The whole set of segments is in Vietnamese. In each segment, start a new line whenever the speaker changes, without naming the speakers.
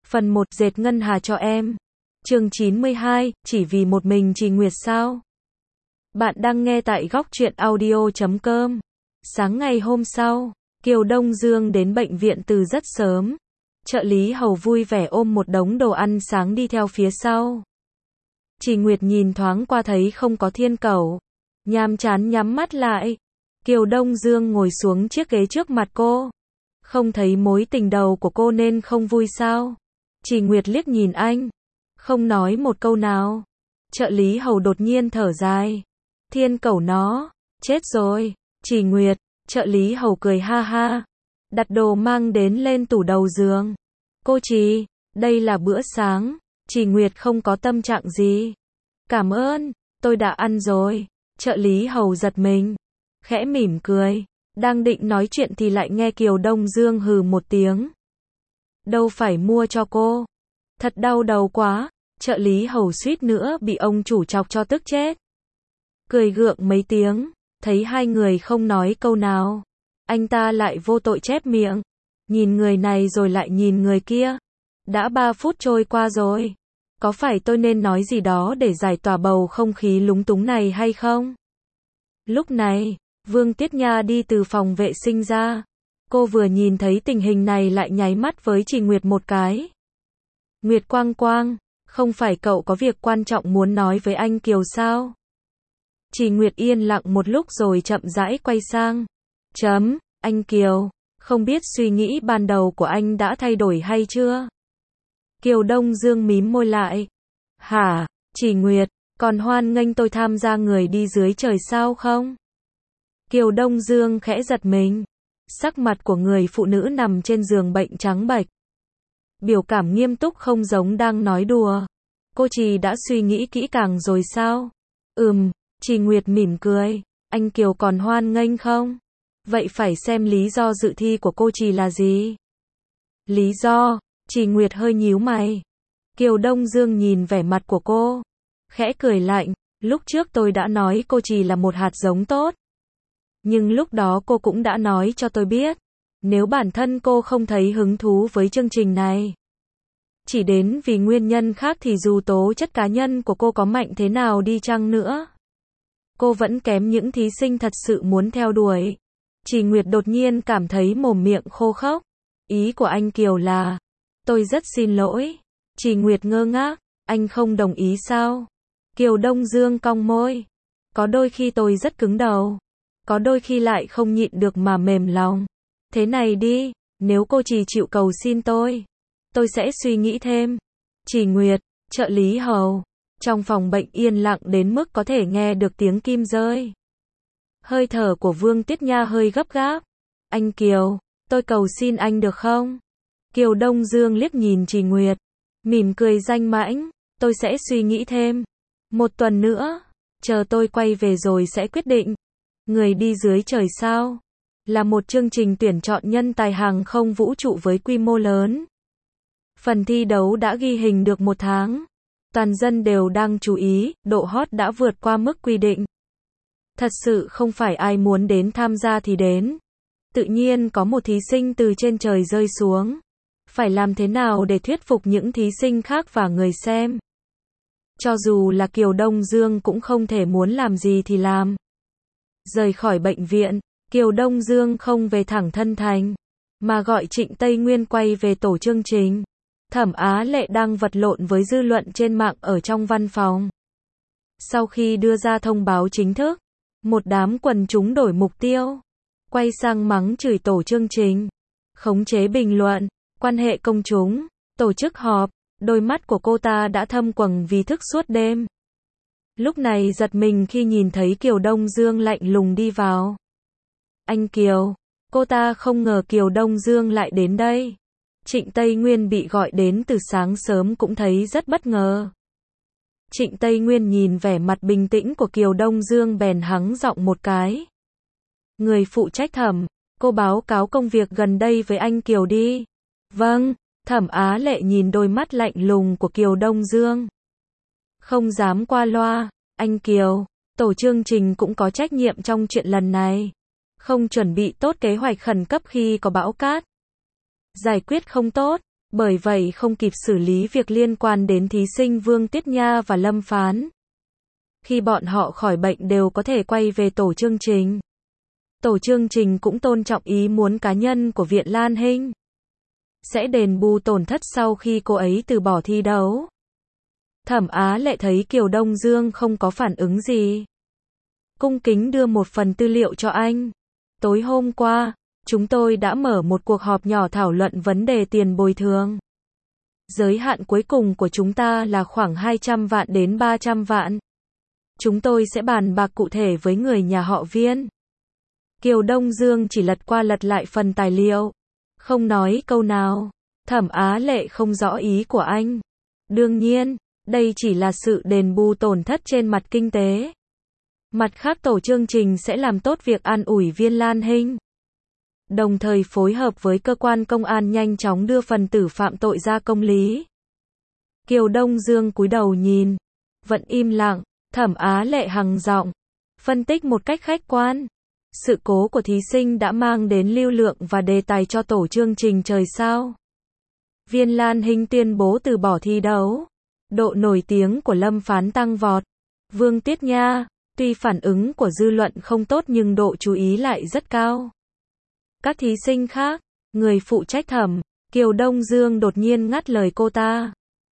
Phần 1 dệt ngân hà cho em. Chương 92, chỉ vì một mình Trì Nguyệt sao? Bạn đang nghe tại góc truyện audio.com. Sáng ngày hôm sau, Kiều Đông Dương đến bệnh viện từ rất sớm. Trợ lý hầu vui vẻ ôm một đống đồ ăn sáng đi theo phía sau. Trì Nguyệt nhìn thoáng qua thấy không có Thiên Cẩu, nhàm chán nhắm mắt lại. Kiều Đông Dương ngồi xuống chiếc ghế trước mặt cô. Không thấy mối tình đầu của cô nên không vui sao? Trì Nguyệt liếc nhìn anh, không nói một câu nào. Trợ lý hầu đột nhiên thở dài. Thiên Cẩu nó, chết rồi. Trì Nguyệt, trợ lý hầu cười ha ha. Đặt đồ mang đến lên tủ đầu giường. Cô Trì, đây là bữa sáng. Trì Nguyệt không có tâm trạng gì. Cảm ơn, tôi đã ăn rồi. Trợ lý hầu giật mình, khẽ mỉm cười. Đang định nói chuyện thì lại nghe Kiều Đông Dương hừ một tiếng. Đâu phải mua cho cô. Thật đau đầu quá. Trợ lý hầu suýt nữa bị ông chủ chọc cho tức chết. Cười gượng mấy tiếng, thấy hai người không nói câu nào. Anh ta lại vô tội chép miệng. Nhìn người này rồi lại nhìn người kia. Đã 3 phút trôi qua rồi. Có phải tôi nên nói gì đó để giải tỏa bầu không khí lúng túng này hay không? Lúc này, Vương Tiết Nha đi từ phòng vệ sinh ra. Cô vừa nhìn thấy tình hình này lại nháy mắt với Trì Nguyệt một cái. Nguyệt Quang Quang, không phải cậu có việc quan trọng muốn nói với anh Kiều sao? Trì Nguyệt yên lặng một lúc rồi chậm rãi quay sang. Anh Kiều, không biết suy nghĩ ban đầu của anh đã thay đổi hay chưa? Kiều Đông Dương mím môi lại. Hả, Trì Nguyệt, còn hoan nghênh tôi tham gia người đi dưới trời sao không? Kiều Đông Dương khẽ giật mình. Sắc mặt của người phụ nữ nằm trên giường bệnh trắng bệch. Biểu cảm nghiêm túc không giống đang nói đùa. Cô Trì đã suy nghĩ kỹ càng rồi sao? Trì Nguyệt mỉm cười. Anh Kiều còn hoan nghênh không? Vậy phải xem lý do dự thi của cô Trì là gì? Lý do? Trì Nguyệt hơi nhíu mày. Kiều Đông Dương nhìn vẻ mặt của cô, khẽ cười lạnh. Lúc trước tôi đã nói cô Trì là một hạt giống tốt. Nhưng lúc đó cô cũng đã nói cho tôi biết, nếu bản thân cô không thấy hứng thú với chương trình này, chỉ đến vì nguyên nhân khác thì dù tố chất cá nhân của cô có mạnh thế nào đi chăng nữa, cô vẫn kém những thí sinh thật sự muốn theo đuổi. Trì Nguyệt đột nhiên cảm thấy mồm miệng khô khốc. Ý của anh Kiều là, tôi rất xin lỗi. Trì Nguyệt ngơ ngác, anh không đồng ý sao? Kiều Đông Dương cong môi. Có đôi khi tôi rất cứng đầu. Có đôi khi lại không nhịn được mà mềm lòng. Thế này đi, nếu cô Trì chịu cầu xin tôi sẽ suy nghĩ thêm. Trì Nguyệt, trợ lý hầu. Trong phòng bệnh yên lặng đến mức có thể nghe được tiếng kim rơi. Hơi thở của Vương Tiết Nha hơi gấp gáp. Anh Kiều, tôi cầu xin anh được không? Kiều Đông Dương liếc nhìn Trì Nguyệt, mỉm cười danh mãnh. Tôi sẽ suy nghĩ thêm. 1 tuần nữa, chờ tôi quay về rồi sẽ quyết định. Người đi dưới trời sao? Là một chương trình tuyển chọn nhân tài hàng không vũ trụ với quy mô lớn. Phần thi đấu đã ghi hình được 1 tháng. Toàn dân đều đang chú ý, độ hot đã vượt qua mức quy định. Thật sự không phải ai muốn đến tham gia thì đến. Tự nhiên có một thí sinh từ trên trời rơi xuống. Phải làm thế nào để thuyết phục những thí sinh khác và người xem? Cho dù là Kiều Đông Dương cũng không thể muốn làm gì thì làm. Rời khỏi bệnh viện, Kiều Đông Dương không về thẳng Thân Thành, mà gọi Trịnh Tây Nguyên quay về tổ chương trình. Thẩm Á Lệ đang vật lộn với dư luận trên mạng ở trong văn phòng. Sau khi đưa ra thông báo chính thức, một đám quần chúng đổi mục tiêu, quay sang mắng chửi tổ chương trình, khống chế bình luận, quan hệ công chúng, tổ chức họp. Đôi mắt của cô ta đã thâm quầng vì thức suốt đêm. Lúc này giật mình khi nhìn thấy Kiều Đông Dương lạnh lùng đi vào. Anh Kiều, cô ta không ngờ Kiều Đông Dương lại đến đây. Trịnh Tây Nguyên bị gọi đến từ sáng sớm cũng thấy rất bất ngờ. Trịnh Tây Nguyên nhìn vẻ mặt bình tĩnh của Kiều Đông Dương bèn hắng giọng một cái. Người phụ trách Thẩm, cô báo cáo công việc gần đây với anh Kiều đi. Vâng. Thẩm Á Lệ nhìn đôi mắt lạnh lùng của Kiều Đông Dương. Không dám qua loa. Anh Kiều, tổ chương trình cũng có trách nhiệm trong chuyện lần này. Không chuẩn bị tốt kế hoạch khẩn cấp khi có bão cát. Giải quyết không tốt, Bởi vậy không kịp xử lý việc liên quan đến thí sinh Vương Tiết Nha và Lâm Phán. Khi bọn họ khỏi bệnh đều có thể quay về tổ chương trình. Tổ chương trình cũng tôn trọng ý muốn cá nhân của Viện Lan Hinh. Sẽ đền bù tổn thất sau khi cô ấy từ bỏ thi đấu. Thẩm Á Lệ thấy Kiều Đông Dương không có phản ứng gì. Cung kính đưa một phần tư liệu cho anh. Tối hôm qua, chúng tôi đã mở một cuộc họp nhỏ thảo luận vấn đề tiền bồi thường. Giới hạn cuối cùng của chúng ta là khoảng 200 vạn đến 300 vạn. Chúng tôi sẽ bàn bạc cụ thể với người nhà họ Viên. Kiều Đông Dương chỉ lật qua lật lại phần tài liệu. Không nói câu nào. Thẩm Á Lệ không rõ ý của anh. Đương nhiên, đây chỉ là sự đền bù tổn thất trên mặt kinh tế. Mặt khác tổ chương trình sẽ làm tốt việc an ủi Viên Lan Hinh. Đồng thời phối hợp với cơ quan công an nhanh chóng đưa phần tử phạm tội ra công lý. Kiều Đông Dương cúi đầu nhìn. Vẫn im lặng. Thẩm Á Lệ hằng giọng. Phân tích một cách khách quan. Sự cố của thí sinh đã mang đến lưu lượng và đề tài cho tổ chương trình trời sao. Viên Lan Hinh tuyên bố từ bỏ thi đấu. Độ nổi tiếng của Lâm Phán tăng vọt. Vương Tiết Nha, tuy phản ứng của dư luận không tốt nhưng độ chú ý lại rất cao. Các thí sinh khác, người phụ trách thẩm, Kiều Đông Dương đột nhiên ngắt lời cô ta.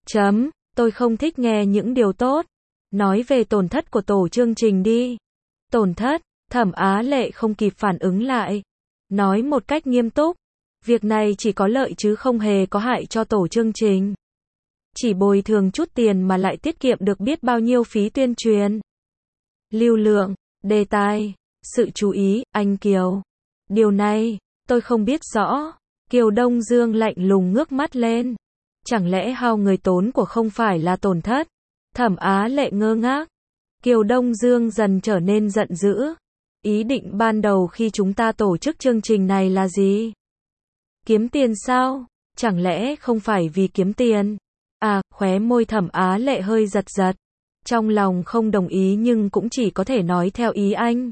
Tôi không thích nghe những điều tốt. Nói về tổn thất của tổ chương trình đi. Tổn thất, Thẩm Á Lệ không kịp phản ứng lại. Nói một cách nghiêm túc. Việc này chỉ có lợi chứ không hề có hại cho tổ chương trình. Chỉ bồi thường chút tiền mà lại tiết kiệm được biết bao nhiêu phí tuyên truyền. Lưu lượng, đề tài, sự chú ý, anh Kiều. Điều này, tôi không biết rõ. Kiều Đông Dương lạnh lùng ngước mắt lên. Chẳng lẽ hao người tốn của không phải là tổn thất? Thẩm Á Lệ ngơ ngác. Kiều Đông Dương dần trở nên giận dữ. Ý định ban đầu khi chúng ta tổ chức chương trình này là gì? Kiếm tiền sao? Chẳng lẽ không phải vì kiếm tiền? Khóe môi Thẩm Á Lệ hơi giật giật. Trong lòng không đồng ý nhưng cũng chỉ có thể nói theo ý anh.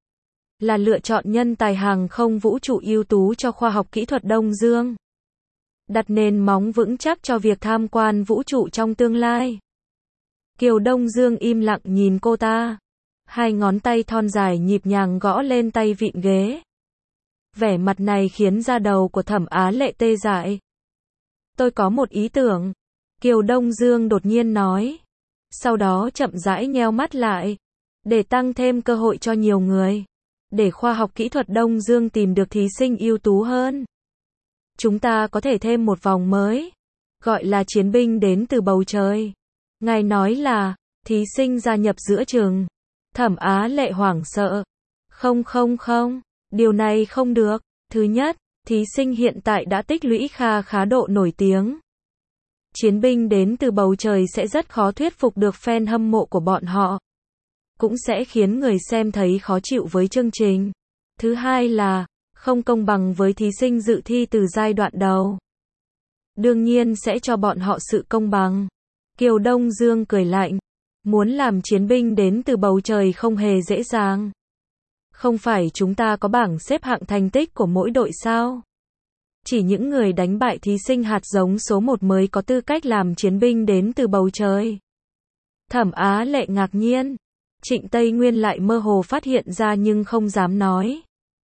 Là lựa chọn nhân tài hàng không vũ trụ ưu tú cho khoa học kỹ thuật Đông Dương. Đặt nền móng vững chắc cho việc tham quan vũ trụ trong tương lai. Kiều Đông Dương im lặng nhìn cô ta. Hai ngón tay thon dài nhịp nhàng gõ lên tay vịn ghế. Vẻ mặt này khiến da đầu của Thẩm Á Lệ tê dại. Tôi có một ý tưởng. Kiều Đông Dương đột nhiên nói. Sau đó chậm rãi nheo mắt lại. Để tăng thêm cơ hội cho nhiều người. Để khoa học kỹ thuật Đông Dương tìm được thí sinh ưu tú hơn. Chúng ta có thể thêm một vòng mới. Gọi là chiến binh đến từ bầu trời. Ngài nói là, thí sinh gia nhập giữa trường. Thẩm Á Lệ hoảng sợ. Không, điều này không được. Thứ nhất, thí sinh hiện tại đã tích lũy khá độ nổi tiếng. Chiến binh đến từ bầu trời sẽ rất khó thuyết phục được fan hâm mộ của bọn họ. Cũng sẽ khiến người xem thấy khó chịu với chương trình. Thứ hai là, không công bằng với thí sinh dự thi từ giai đoạn đầu. Đương nhiên sẽ cho bọn họ sự công bằng. Kiều Đông Dương cười lạnh. Muốn làm chiến binh đến từ bầu trời không hề dễ dàng. Không phải chúng ta có bảng xếp hạng thành tích của mỗi đội sao? Chỉ những người đánh bại thí sinh hạt giống số 1 mới có tư cách làm chiến binh đến từ bầu trời. Thẩm Á Lệ ngạc nhiên. Trịnh Tây Nguyên lại mơ hồ phát hiện ra nhưng không dám nói.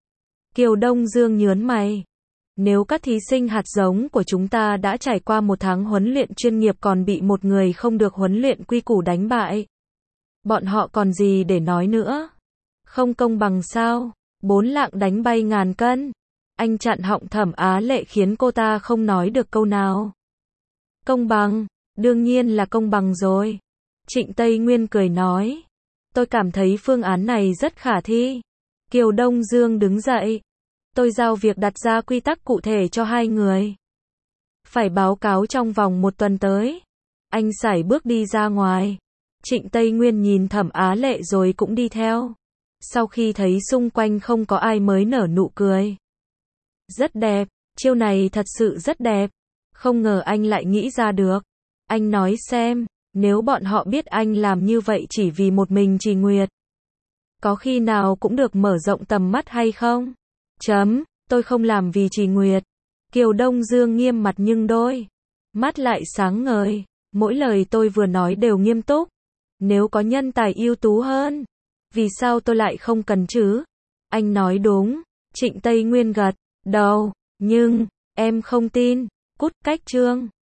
Kiều Đông Dương nhớn mày. Nếu các thí sinh hạt giống của chúng ta đã trải qua 1 tháng huấn luyện chuyên nghiệp còn bị một người không được huấn luyện quy củ đánh bại. Bọn họ còn gì để nói nữa? Không công bằng sao? 4 lạng đánh bay ngàn cân. Anh chặn họng Thẩm Á Lệ khiến cô ta không nói được câu nào. Công bằng, đương nhiên là công bằng rồi. Trịnh Tây Nguyên cười nói. Tôi cảm thấy phương án này rất khả thi. Kiều Đông Dương đứng dậy. Tôi giao việc đặt ra quy tắc cụ thể cho 2 người. Phải báo cáo trong vòng 1 tuần tới. Anh sải bước đi ra ngoài. Trịnh Tây Nguyên nhìn Thẩm Á Lệ rồi cũng đi theo. Sau khi thấy xung quanh không có ai mới nở nụ cười. Rất đẹp, chiêu này thật sự rất đẹp. Không ngờ anh lại nghĩ ra được. Anh nói xem, nếu bọn họ biết anh làm như vậy chỉ vì một mình Trì Nguyệt. Có khi nào cũng được mở rộng tầm mắt hay không? Tôi không làm vì Trì Nguyệt. Kiều Đông Dương nghiêm mặt nhưng đôi mắt lại sáng ngời. Mỗi lời tôi vừa nói đều nghiêm túc. Nếu có nhân tài ưu tú hơn, vì sao tôi lại không cần chứ? Anh nói đúng. Trịnh Tây Nguyên gật đầu. Nhưng, em không tin. Cút cách Trương.